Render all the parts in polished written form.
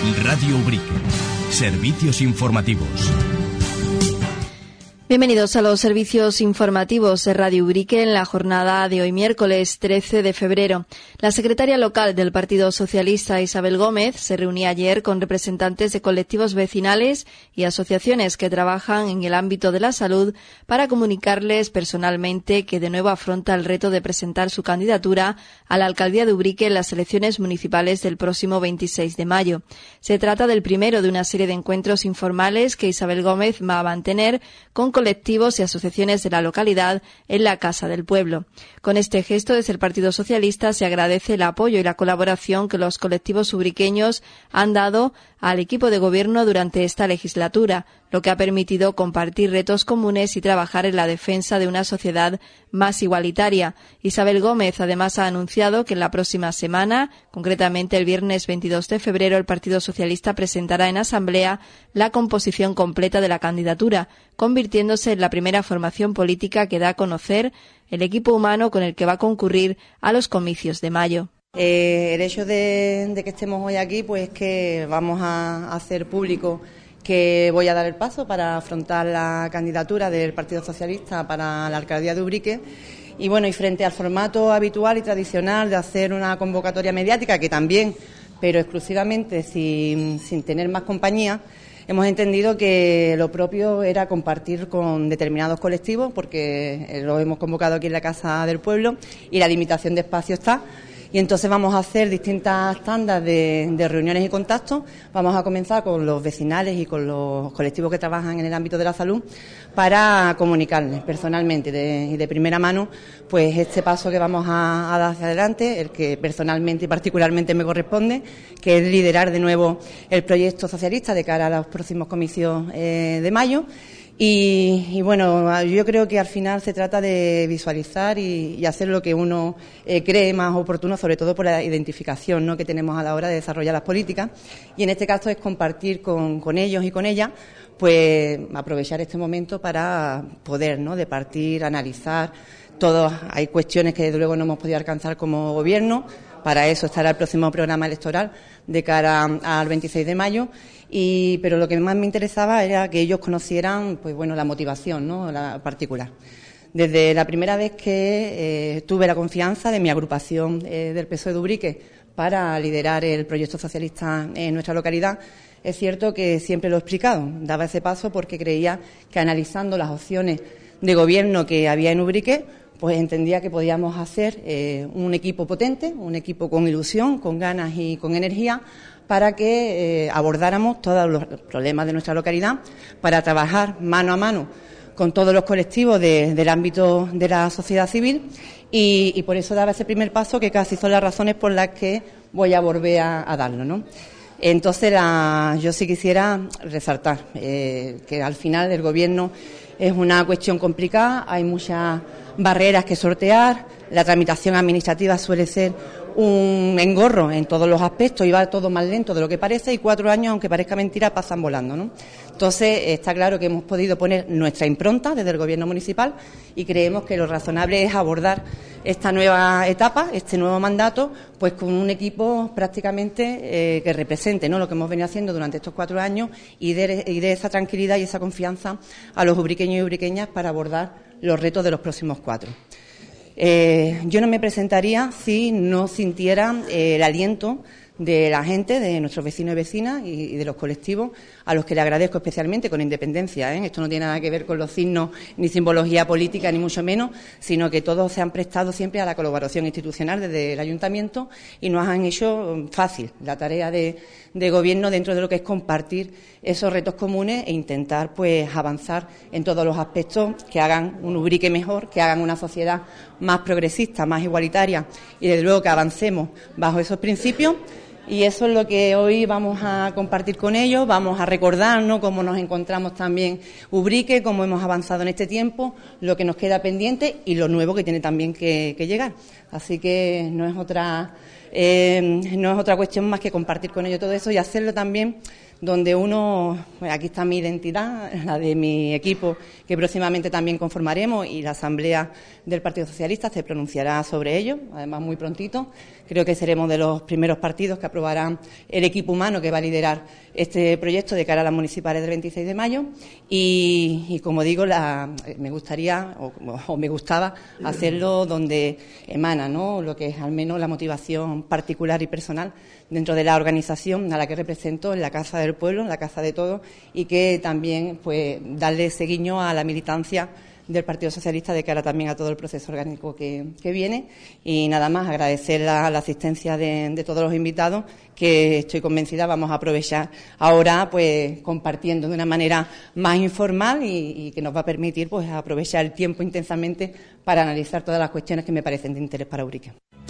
Radio Ubrique. Servicios informativos. Bienvenidos a los servicios informativos de Radio Ubrique en la jornada de hoy miércoles 13 de febrero. La secretaria local del Partido Socialista, Isabel Gómez, se reunía ayer con representantes de colectivos vecinales y asociaciones que trabajan en el ámbito de la salud para comunicarles personalmente que de nuevo afronta el reto de presentar su candidatura a la alcaldía de Ubrique en las elecciones municipales del próximo 26 de mayo. Se trata del primero de una serie de encuentros informales que Isabel Gómez va a mantener con colectivos y asociaciones de la localidad en la Casa del Pueblo. Con este gesto, desde el Partido Socialista se agradece el apoyo y la colaboración que los colectivos ubriqueños han dado al equipo de gobierno durante esta legislatura, lo que ha permitido compartir retos comunes y trabajar en la defensa de una sociedad más igualitaria. Isabel Gómez además ha anunciado que en la próxima semana, concretamente el viernes 22 de febrero, el Partido Socialista presentará en asamblea la composición completa de la candidatura, convirtiéndose en la primera formación política que da a conocer el equipo humano con el que va a concurrir a los comicios de mayo. El hecho de que estemos hoy aquí, pues que vamos a hacer público que voy a dar el paso para afrontar la candidatura del Partido Socialista para la alcaldía de Ubrique. Y bueno, y frente al formato habitual y tradicional de hacer una convocatoria mediática, que también, pero exclusivamente sin tener más compañía, hemos entendido que lo propio era compartir con determinados colectivos, porque lo hemos convocado aquí en la Casa del Pueblo y la limitación de espacio está. Y entonces vamos a hacer distintas tandas de reuniones y contactos. Vamos a comenzar con los vecinales y con los colectivos que trabajan en el ámbito de la salud para comunicarles personalmente y de primera mano pues este paso que vamos a dar hacia adelante, el que personalmente y particularmente me corresponde, que es liderar de nuevo el proyecto socialista de cara a los próximos comicios de mayo. Y bueno, yo creo que al final se trata de visualizar y hacer lo que uno cree más oportuno, sobre todo por la identificación, ¿no?, que tenemos a la hora de desarrollar las políticas. Y en este caso es compartir con ellos y con ellas, pues aprovechar este momento para poder, ¿no?, departir, analizar. Hay cuestiones que desde luego no hemos podido alcanzar como gobierno. Para eso estará el próximo programa electoral de cara al 26 de mayo. Pero lo que más me interesaba era que ellos conocieran, pues bueno, la motivación, ¿no?, la particular. Desde la primera vez que tuve la confianza de mi agrupación del PSOE de Ubrique para liderar el proyecto socialista en nuestra localidad, es cierto que siempre lo he explicado. Daba ese paso porque creía que analizando las opciones de gobierno que había en Ubrique, pues entendía que podíamos hacer un equipo potente, un equipo con ilusión, con ganas y con energía, para que abordáramos todos los problemas de nuestra localidad, para trabajar mano a mano con todos los colectivos del ámbito de la sociedad civil y por eso daba ese primer paso, que casi son las razones por las que voy a volver a darlo, ¿no? Entonces, yo sí quisiera resaltar que al final el gobierno es una cuestión complicada, hay muchas barreras que sortear, la tramitación administrativa suele ser un engorro en todos los aspectos y va todo más lento de lo que parece, y 4 años, aunque parezca mentira, pasan volando, ¿no? Entonces, está claro que hemos podido poner nuestra impronta desde el gobierno municipal y creemos que lo razonable es abordar esta nueva etapa, este nuevo mandato, pues con un equipo prácticamente que represente, ¿no?, lo que hemos venido haciendo durante estos 4 años y dé esa tranquilidad y esa confianza a los ubriqueños y ubriqueñas para abordar los retos de los próximos 4. Yo no me presentaría si no sintiera el aliento de la gente, de nuestros vecinos y vecinas y de los colectivos, a los que le agradezco especialmente, con independencia, Esto no tiene nada que ver con los signos ni simbología política, ni mucho menos, sino que todos se han prestado siempre a la colaboración institucional desde el ayuntamiento y nos han hecho fácil la tarea de gobierno dentro de lo que es compartir esos retos comunes e intentar pues avanzar en todos los aspectos que hagan un Ubrique mejor, que hagan una sociedad más progresista, más igualitaria y desde luego que avancemos bajo esos principios. Y eso es lo que hoy vamos a compartir con ellos, vamos a recordar, ¿no?, cómo nos encontramos también Ubrique, cómo hemos avanzado en este tiempo, lo que nos queda pendiente y lo nuevo que tiene también que llegar. Así que no es otra no es otra cuestión más que compartir con ellos todo eso y hacerlo también donde uno, pues aquí está mi identidad, la de mi equipo, que próximamente también conformaremos, y la Asamblea del Partido Socialista se pronunciará sobre ello, además muy prontito. Creo que seremos de los primeros partidos que aprobarán el equipo humano que va a liderar este proyecto de cara a las municipales del 26 de mayo y como digo, me gustaría o me gustaba hacerlo donde emana, ¿no?, lo que es al menos la motivación particular y personal dentro de la organización a la que represento, en la Casa del Pueblo, en la Casa de Todos, y que también pues darle ese guiño a la militancia del Partido Socialista de cara también a todo el proceso orgánico que viene. Y nada más, agradecer la asistencia de todos los invitados, que estoy convencida vamos a aprovechar ahora pues compartiendo de una manera más informal y que nos va a permitir pues aprovechar el tiempo intensamente para analizar todas las cuestiones que me parecen de interés para Ubrique.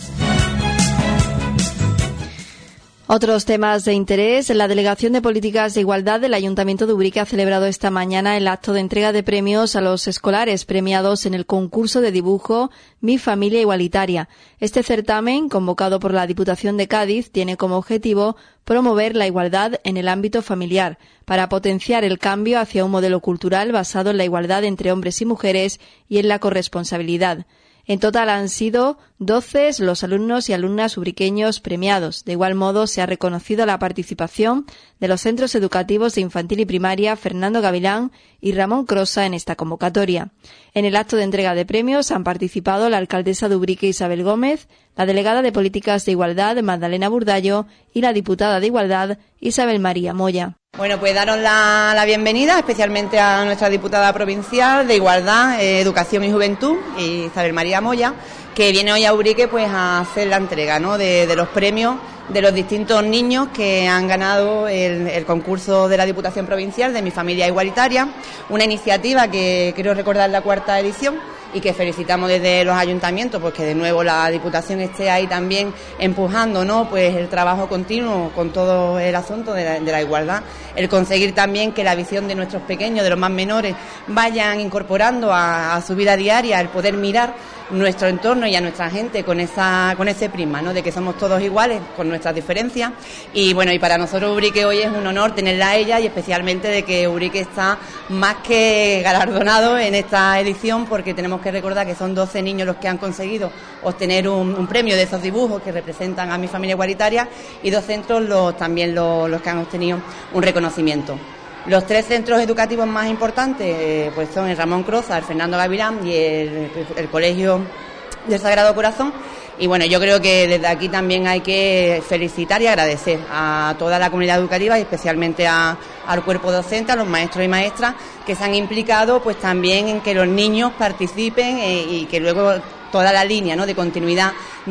Otros temas de interés. La Delegación de Políticas de Igualdad del Ayuntamiento de Ubrique ha celebrado esta mañana el acto de entrega de premios a los escolares premiados en el concurso de dibujo Mi Familia Igualitaria. Este certamen, convocado por la Diputación de Cádiz, tiene como objetivo promover la igualdad en el ámbito familiar, para potenciar el cambio hacia un modelo cultural basado en la igualdad entre hombres y mujeres y en la corresponsabilidad. En total han sido 12 los alumnos y alumnas ubriqueños premiados. De igual modo, se ha reconocido la participación de los centros educativos de infantil y primaria Fernando Gavilán y Ramón Crosa en esta convocatoria. En el acto de entrega de premios han participado la alcaldesa de Ubrique, Isabel Gómez, la delegada de Políticas de Igualdad, Magdalena Burdallo, y la diputada de Igualdad, Isabel María Moya. Bueno, pues daros la bienvenida especialmente a nuestra diputada provincial de Igualdad, Educación y Juventud, Isabel María Moya, que viene hoy a Ubrique pues a hacer la entrega, ¿no?, de los premios de los distintos niños que han ganado el concurso de la Diputación Provincial de Mi Familia Igualitaria, una iniciativa que creo recordar la 4ª edición y que felicitamos desde los ayuntamientos, porque de nuevo la Diputación esté ahí también empujando, ¿no?, pues el trabajo continuo con todo el asunto de la igualdad, el conseguir también que la visión de nuestros pequeños, de los más menores, vayan incorporando a su vida diaria el poder mirar nuestro entorno y a nuestra gente con ese prisma, ¿no?, de que somos todos iguales con nuestras diferencias. Y bueno, y para nosotros Ubrique hoy es un honor tenerla a ella, y especialmente de que Ubrique está más que galardonado en esta edición, porque tenemos que recordar que son 12 niños los que han conseguido obtener un premio de esos dibujos que representan a Mi Familia Igualitaria, y 2 centros los que han obtenido un reconocimiento. Los 3 centros educativos más importantes pues son el Ramón Crosa, el Fernando Gavilán y el Colegio del Sagrado Corazón. Y bueno, yo creo que desde aquí también hay que felicitar y agradecer a toda la comunidad educativa y especialmente al cuerpo docente, a los maestros y maestras que se han implicado pues también en que los niños participen y que luego toda la línea, ¿no?, de continuidad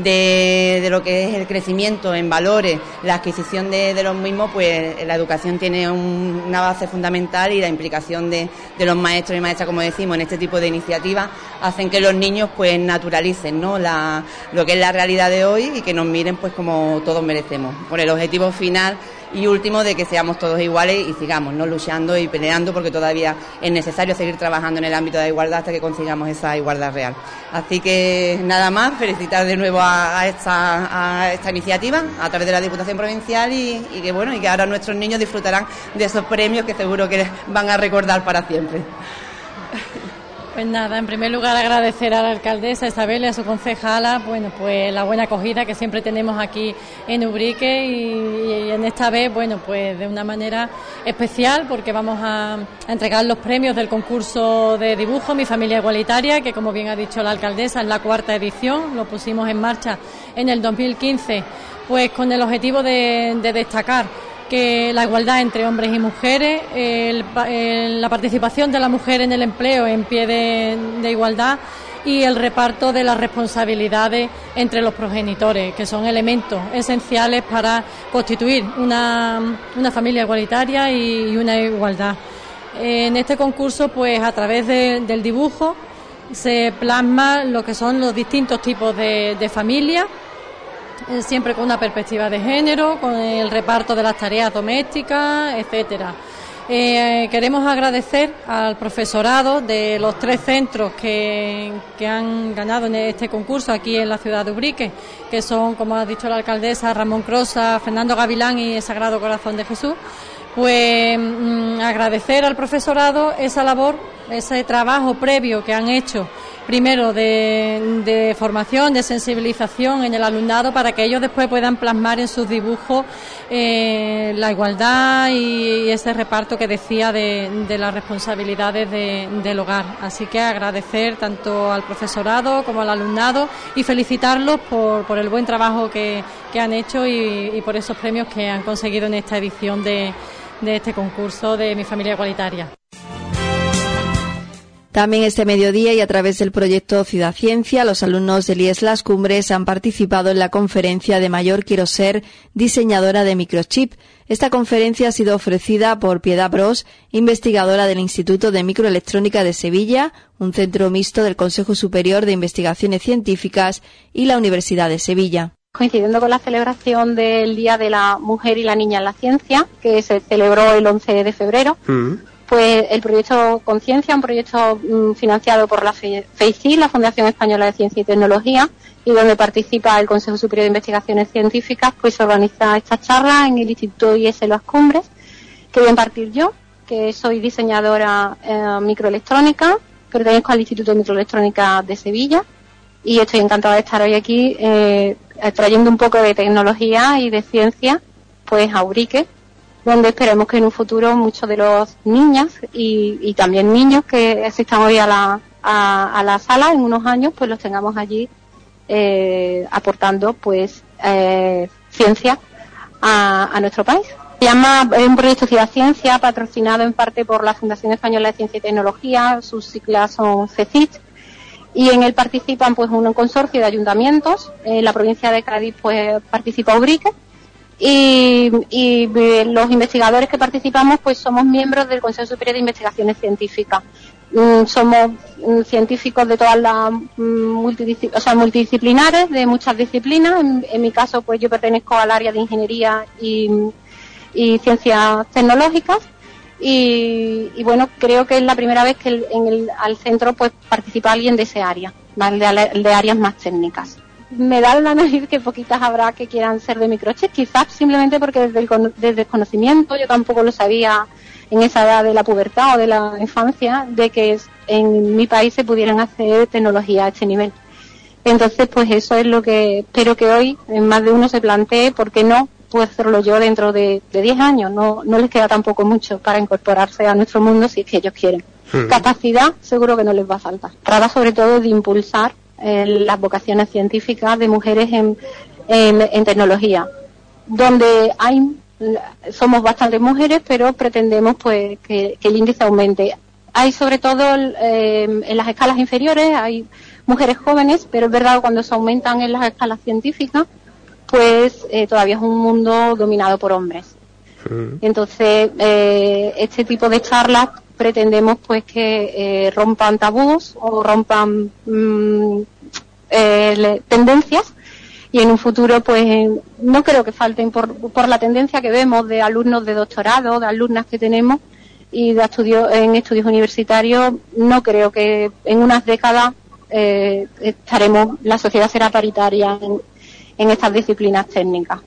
de lo que es el crecimiento en valores, la adquisición de los mismos, pues la educación tiene una base fundamental, y la implicación de los maestros y maestras, como decimos, en este tipo de iniciativas hacen que los niños pues naturalicen, ¿no?, lo que es la realidad de hoy, y que nos miren pues como todos merecemos, con el objetivo final y último de que seamos todos iguales y sigamos, ¿no?, luchando y peleando, porque todavía es necesario seguir trabajando en el ámbito de la igualdad hasta que consigamos esa igualdad real. Así que nada más, felicitar de nuevo a esta iniciativa a través de la Diputación Provincial y que bueno, y que ahora nuestros niños disfrutarán de esos premios que seguro que les van a recordar para siempre. Pues nada, en primer lugar agradecer a la alcaldesa Isabel y a su concejala, bueno, pues la buena acogida que siempre tenemos aquí en Ubrique, y en esta vez, bueno, pues de una manera especial, porque vamos a entregar los premios del concurso de dibujo Mi Familia Igualitaria, que como bien ha dicho la alcaldesa es la 4ª edición, lo pusimos en marcha en el 2015, pues con el objetivo de destacar que la igualdad entre hombres y mujeres, la participación de la mujer en el empleo en pie de igualdad, y el reparto de las responsabilidades entre los progenitores, que son elementos esenciales para constituir una familia igualitaria y una igualdad. En este concurso, pues a través del dibujo se plasma lo que son los distintos tipos de familias, siempre con una perspectiva de género, con el reparto de las tareas domésticas, etcétera. Queremos agradecer al profesorado de los 3 centros que han ganado en este concurso aquí en la ciudad de Ubrique, que son, como ha dicho la alcaldesa, Ramón Crosa, Fernando Gavilán y el Sagrado Corazón de Jesús. Pues agradecer al profesorado esa labor, ese trabajo previo que han hecho, primero de formación, de sensibilización en el alumnado, para que ellos después puedan plasmar en sus dibujos la igualdad y ese reparto que decía de las responsabilidades del hogar. Así que agradecer tanto al profesorado como al alumnado y felicitarlos por el buen trabajo que han hecho y por esos premios que han conseguido en esta edición de este concurso de Mi Familia Igualitaria. También este mediodía y a través del proyecto Ciudad Ciencia, los alumnos del IES Las Cumbres han participado en la conferencia de Mayor quiero ser diseñadora de microchip. Esta conferencia ha sido ofrecida por Piedad Bros, investigadora del Instituto de Microelectrónica de Sevilla, un centro mixto del Consejo Superior de Investigaciones Científicas y la Universidad de Sevilla. Coincidiendo con la celebración del Día de la Mujer y la Niña en la Ciencia, que se celebró el 11 de febrero, pues el proyecto Conciencia, un proyecto financiado por la FEICI, la Fundación Española de Ciencia y Tecnología, y donde participa el Consejo Superior de Investigaciones Científicas, pues organiza esta charla en el Instituto IES Las Cumbres, que voy a impartir yo, que soy diseñadora microelectrónica, pertenezco al Instituto de Microelectrónica de Sevilla, y estoy encantada de estar hoy aquí trayendo un poco de tecnología y de ciencia pues a Ubrique, donde esperemos que en un futuro muchos de los niñas y también niños que asistan hoy a la sala en unos años, pues los tengamos allí aportando pues ciencia a nuestro país. Se llama un proyecto Ciudad Ciencia, patrocinado en parte por la Fundación Española de Ciencia y Tecnología, sus siglas son CECIT, y en él participan pues un consorcio de ayuntamientos. En la provincia de Cádiz pues participa Ubrique, y los investigadores que participamos pues somos miembros del Consejo Superior de Investigaciones Científicas. Somos científicos de todas las multidisciplinares, de muchas disciplinas. En mi caso pues yo pertenezco al área de ingeniería y ciencias tecnológicas. Y bueno, creo que es la primera vez que al centro pues participa alguien de ese área, de áreas más técnicas. Me da la nariz que poquitas habrá que quieran ser de microchip, quizás simplemente porque desde el desconocimiento, yo tampoco lo sabía en esa edad de la pubertad o de la infancia, de que en mi país se pudieran hacer tecnología a este nivel. Entonces pues eso es lo que espero que hoy en más de uno se plantee, ¿por qué no puedo hacerlo yo dentro de 10 años? No les queda tampoco mucho para incorporarse a nuestro mundo si es que ellos quieren. Capacidad seguro que no les va a faltar. Trata sobre todo de impulsar las vocaciones científicas de mujeres en tecnología, donde somos bastantes mujeres, pero pretendemos pues que el índice aumente. Hay sobre todo en las escalas inferiores, hay mujeres jóvenes, pero es verdad que cuando se aumentan en las escalas científicas, pues todavía es un mundo dominado por hombres. Entonces, este tipo de charlas pretendemos pues que rompan tabús o rompan tendencias, y en un futuro pues no creo que falten por la tendencia que vemos de alumnos de doctorado, de alumnas que tenemos y de estudios universitarios. No creo que en unas décadas la sociedad será paritaria en estas disciplinas técnicas.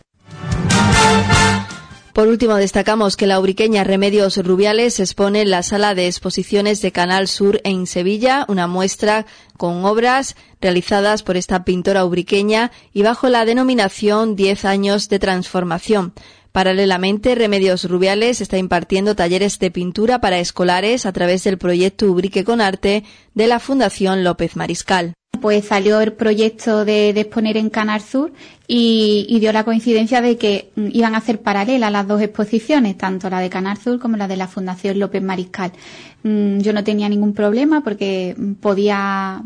Por último, destacamos que la ubriqueña Remedios Rubiales expone en la sala de exposiciones de Canal Sur en Sevilla una muestra con obras realizadas por esta pintora ubriqueña y bajo la denominación 10 años de transformación. Paralelamente, Remedios Rubiales está impartiendo talleres de pintura para escolares a través del proyecto Ubrique con Arte de la Fundación López Mariscal. Pues salió el proyecto de exponer en Canal Sur y dio la coincidencia de que iban a hacer paralelas las dos exposiciones, tanto la de Canal Sur como la de la Fundación López Mariscal. Yo no tenía ningún problema porque podía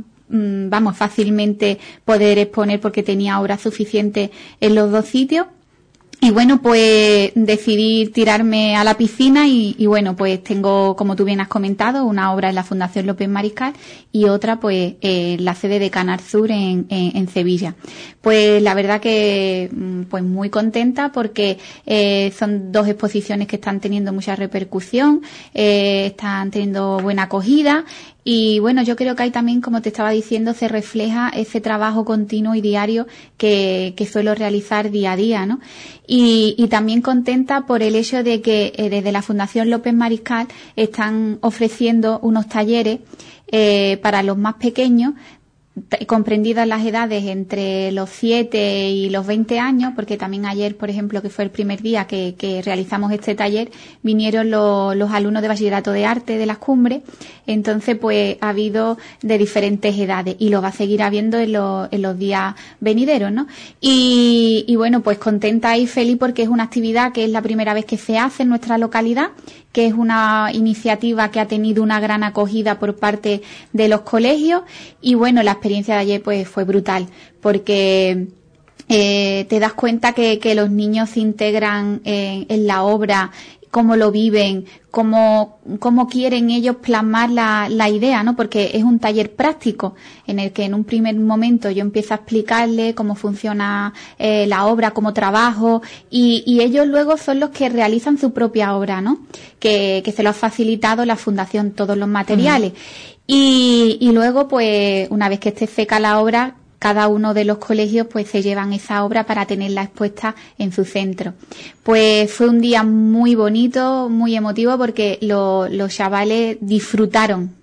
fácilmente poder exponer porque tenía obras suficientes en los dos sitios. Y bueno, pues decidí tirarme a la piscina y bueno, pues tengo, como tú bien has comentado, una obra en la Fundación López Mariscal y otra pues la sede de Canarsur en Sevilla. Pues la verdad que pues muy contenta porque son dos exposiciones que están teniendo mucha repercusión, están teniendo buena acogida. Y bueno, yo creo que ahí también, como te estaba diciendo, se refleja ese trabajo continuo y diario que suelo realizar día a día, ¿no? Y también contenta por el hecho de que desde la Fundación López Mariscal están ofreciendo unos talleres para los más pequeños, comprendidas las edades entre los 7 y los 20 años, porque también ayer, por ejemplo, que fue el primer día que realizamos este taller, vinieron los alumnos de Bachillerato de Arte de las Cumbres. Entonces, pues ha habido de diferentes edades y lo va a seguir habiendo en los días venideros, ¿no? Y bueno, pues contenta y feliz porque es una actividad que es la primera vez que se hace en nuestra localidad, que es una iniciativa que ha tenido una gran acogida por parte de los colegios. Y bueno, la experiencia de ayer pues fue brutal, porque te das cuenta que los niños se integran en la obra, cómo lo viven, cómo quieren ellos plasmar la idea, ¿no? Porque es un taller práctico en el que en un primer momento yo empiezo a explicarles cómo funciona la obra, cómo trabajo, y ellos luego son los que realizan su propia obra, ¿no? Que se lo ha facilitado la Fundación todos los materiales. Y luego, pues, una vez que esté seca la obra, cada uno de los colegios pues se llevan esa obra para tenerla expuesta en su centro. Pues fue un día muy bonito, muy emotivo, porque los chavales disfrutaron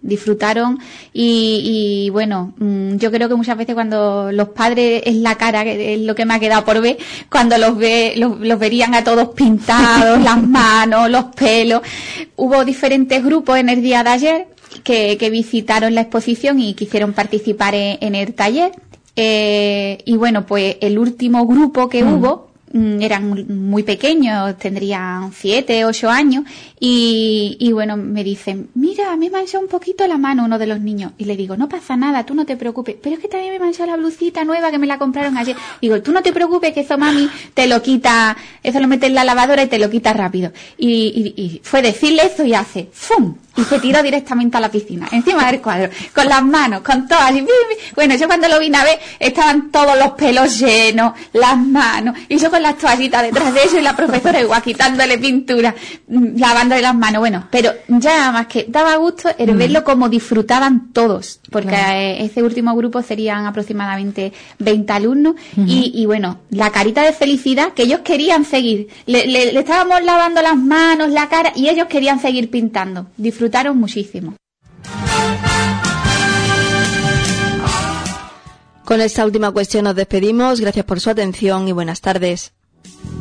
y bueno, yo creo que muchas veces cuando los padres es la cara, que es lo que me ha quedado por ver, cuando los verían a todos pintados, las manos, los pelos. Hubo diferentes grupos en el día de ayer que visitaron la exposición y quisieron participar en el taller. Y bueno, pues el último grupo que hubo eran muy pequeños, tendrían 7, 8 años, y bueno, me dicen, mira, me manchó un poquito la mano uno de los niños, y le digo, no pasa nada, tú no te preocupes, pero es que también me manchó la blusita nueva que me la compraron ayer. Digo, tú no te preocupes, que eso mami te lo quita, eso lo mete en la lavadora y te lo quita rápido. Y fue decirle eso y hace ¡fum! Y se tiró directamente a la piscina, encima del cuadro, con las manos, con todo así. Bueno, yo cuando lo vine a ver, estaban todos los pelos llenos, las manos, y yo con las toallitas detrás de ellos, y la profesora igual quitándole pintura, lavándole las manos. Bueno, pero ya más que daba gusto el verlo como disfrutaban todos, porque ese último grupo serían aproximadamente 20 alumnos, y bueno, la carita de felicidad que ellos querían seguir. Le estábamos lavando las manos, la cara, y ellos querían seguir pintando. Disfrutaron muchísimo. Con esta última cuestión nos despedimos. Gracias por su atención y buenas tardes.